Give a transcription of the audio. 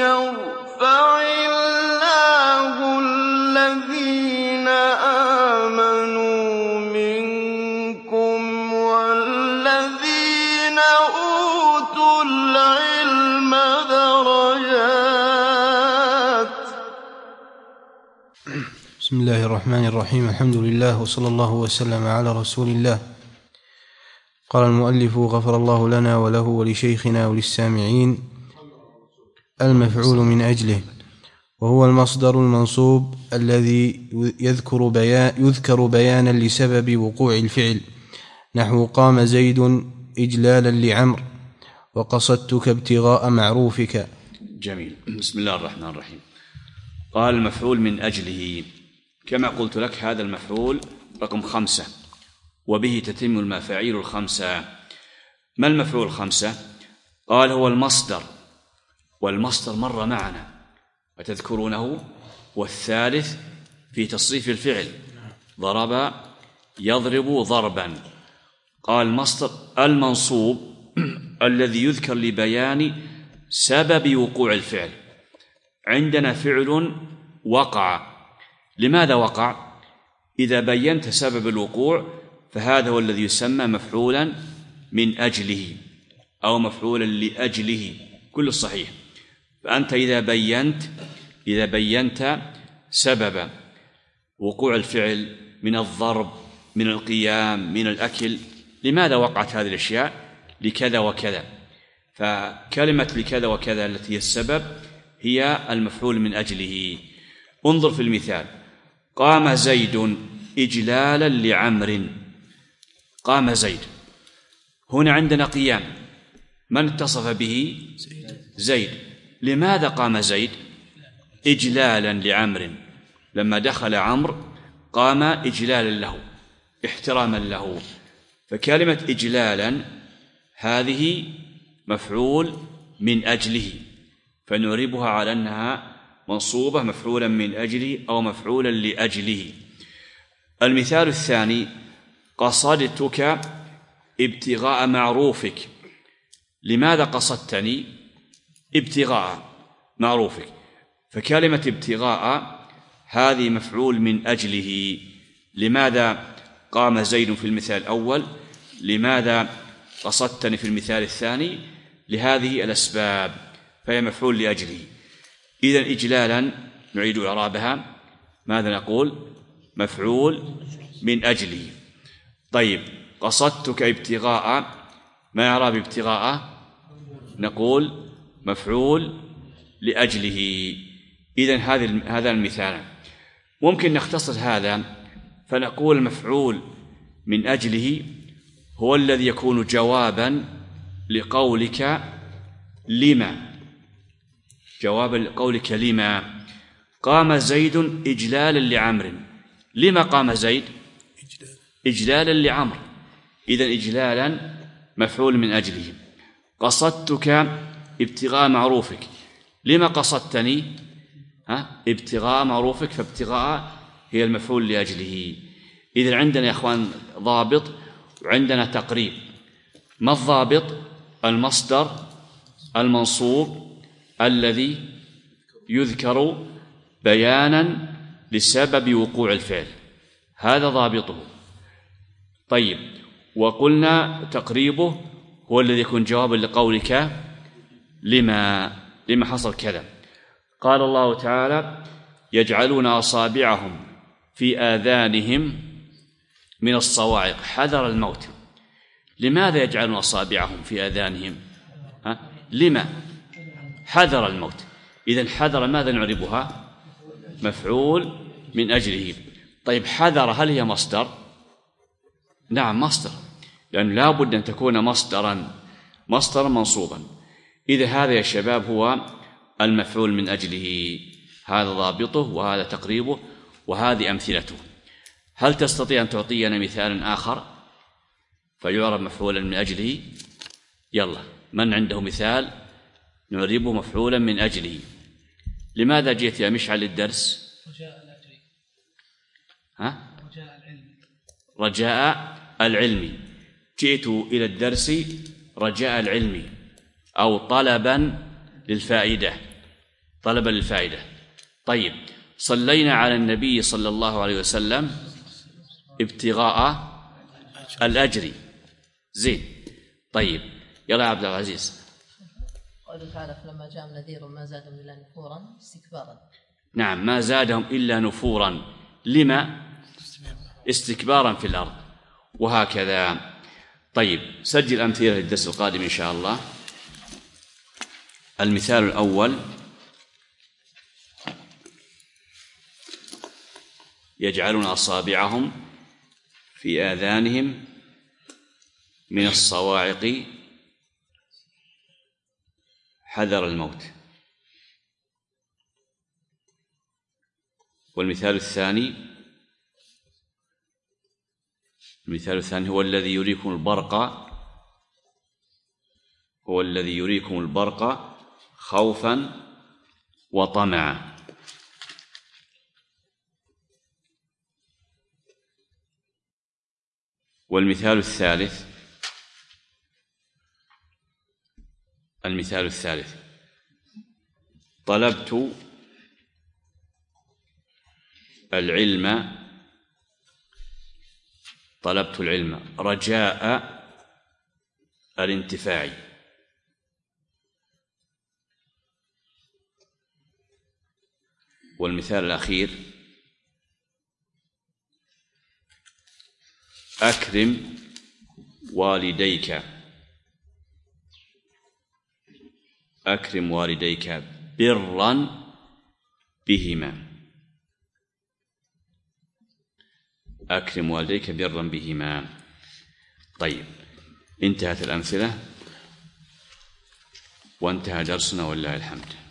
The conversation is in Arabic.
يرفع الله الذين آمنوا منكم والذين أوتوا العلم درجات. بسم الله الرحمن الرحيم. الحمد لله وصلى الله وسلم على رسول الله. قال المؤلف غفر الله لنا وله ولشيخنا وللسامعين: المفعول من أجله، وهو المصدر المنصوب الذي يذكر بيانا لسبب وقوع الفعل، نحو قام زيد إجلالا لعمر وقصدتك ابتغاء معروفك. جميل. بسم الله الرحمن الرحيم. قال المفعول من أجله، كما قلت لك هذا المفعول رقم 5 وبه تتم المفاعيل الخمسة. ما المفعول الخمسة؟ قال هو المصدر، والمصدر مر معنا أتذكرونه، والثالث في تصريف الفعل، ضرب يضرب ضربا. قال المصدر المنصوب الذي يذكر لبيان سبب وقوع الفعل. عندنا فعل وقع، لماذا وقع؟ إذا بينت سبب الوقوع فهذا هو الذي يسمى مفعولا من أجله أو مفعولا لأجله، كل صحيح. فأنت إذا بينت سبب وقوع الفعل من الضرب، من القيام، من الأكل، لماذا وقعت هذه الأشياء؟ لكذا وكذا. فكلمة لكذا وكذا التي هي السبب هي المفعول من أجله. انظر في المثال: قام زيد إجلالا لعمر. قام زيد، هنا عندنا قيام، من اتصف به؟ زيد. لماذا قام زيد؟ إجلالا لعمر، لما دخل عمرو قام إجلالا له، احتراما له. فكلمة إجلالا هذه مفعول من أجله، فنعربها على أنها منصوبة مفعولا من أجله أو مفعولا لأجله. المثال الثاني: قصدتك ابتغاء معروفك. لماذا قصدتني؟ ابتغاء معروفك. فكلمة ابتغاء هذه مفعول من أجله. لماذا قام زيد في المثال الأول؟ لماذا قصدتني في المثال الثاني؟ لهذه الأسباب، فهي مفعول لأجله. إذن إجلالا نعيد إعرابها، ماذا نقول؟ مفعول من أجله. طيب، قصدتك ابتغاء، ما إعراب ابتغاء؟ نقول مفعول لأجله. إذن هذا المثال. ممكن نختصر هذا فنقول المفعول من أجله هو الذي يكون جوابا لقولك لما. جوابا لقولك لما قام زيد إجلالا لعمر. لما قام زيد؟ إجلالا لعمر. إذن إجلالا مفعول من أجله. قصدتك ابتغاء معروفك. لما قصدتني؟ ابتغاء معروفك، فابتغاء هي المفعول لأجله. إذن عندنا يا أخوان ضابط وعندنا تقريب. ما الضابط؟ المصدر المنصوب الذي يذكر بيانا لسبب وقوع الفعل، هذا ضابطه. طيب، وقلنا تقريبه هو الذي يكون جوابا لقولك لما حصل كذا. قال الله تعالى: يجعلون أصابعهم في آذانهم من الصواعق حذر الموت. لماذا يجعلون أصابعهم في آذانهم؟ لما؟ حذر الموت. إذن حذر ماذا نعربها؟ مفعول من أجله. طيب، حذر هل هي مصدر؟ نعم مصدر، لأن لا بد أن تكون مصدرا منصوبا. إذا هذا يا شباب هو المفعول من أجله، هذا ضابطه وهذا تقريبه وهذه أمثلته. هل تستطيع أن تعطينا مثالا آخر فيعرب مفعولا من أجله؟ يلا، من عنده مثال نعربه مفعولا من أجله؟ لماذا جئت يا مشعل للدرس؟ رجاء العلم. جئت إلى الدرس رجاء العلم أو طلبا للفائدة. طلبا للفائدة. طيب، صلينا على النبي صلى الله عليه وسلم ابتغاء الأجر. زين. طيب، يلا يا عبد العزيز. قوله تعالى فلما جاءهم نذير ما زادهم إلا نفورا استكبارا. نعم، ما زادهم إلا نفورا. لما؟ استكبارا في الأرض. وهكذا. طيب، سجل أمثلة للدرس القادم إن شاء الله. المثال الأول: يجعلون أصابعهم في آذانهم من الصواعق حذر الموت. والمثال الثاني: هو الذي يريكم البرق خوفا وطمعا. والمثال الثالث: طلبت العلم رجاء الانتفاع. والمثال الأخير: أكرم والديك برا بهما. أكرم والديك برا بهما. طيب، انتهت الأمثلة وانتهى درسنا ولله الحمد.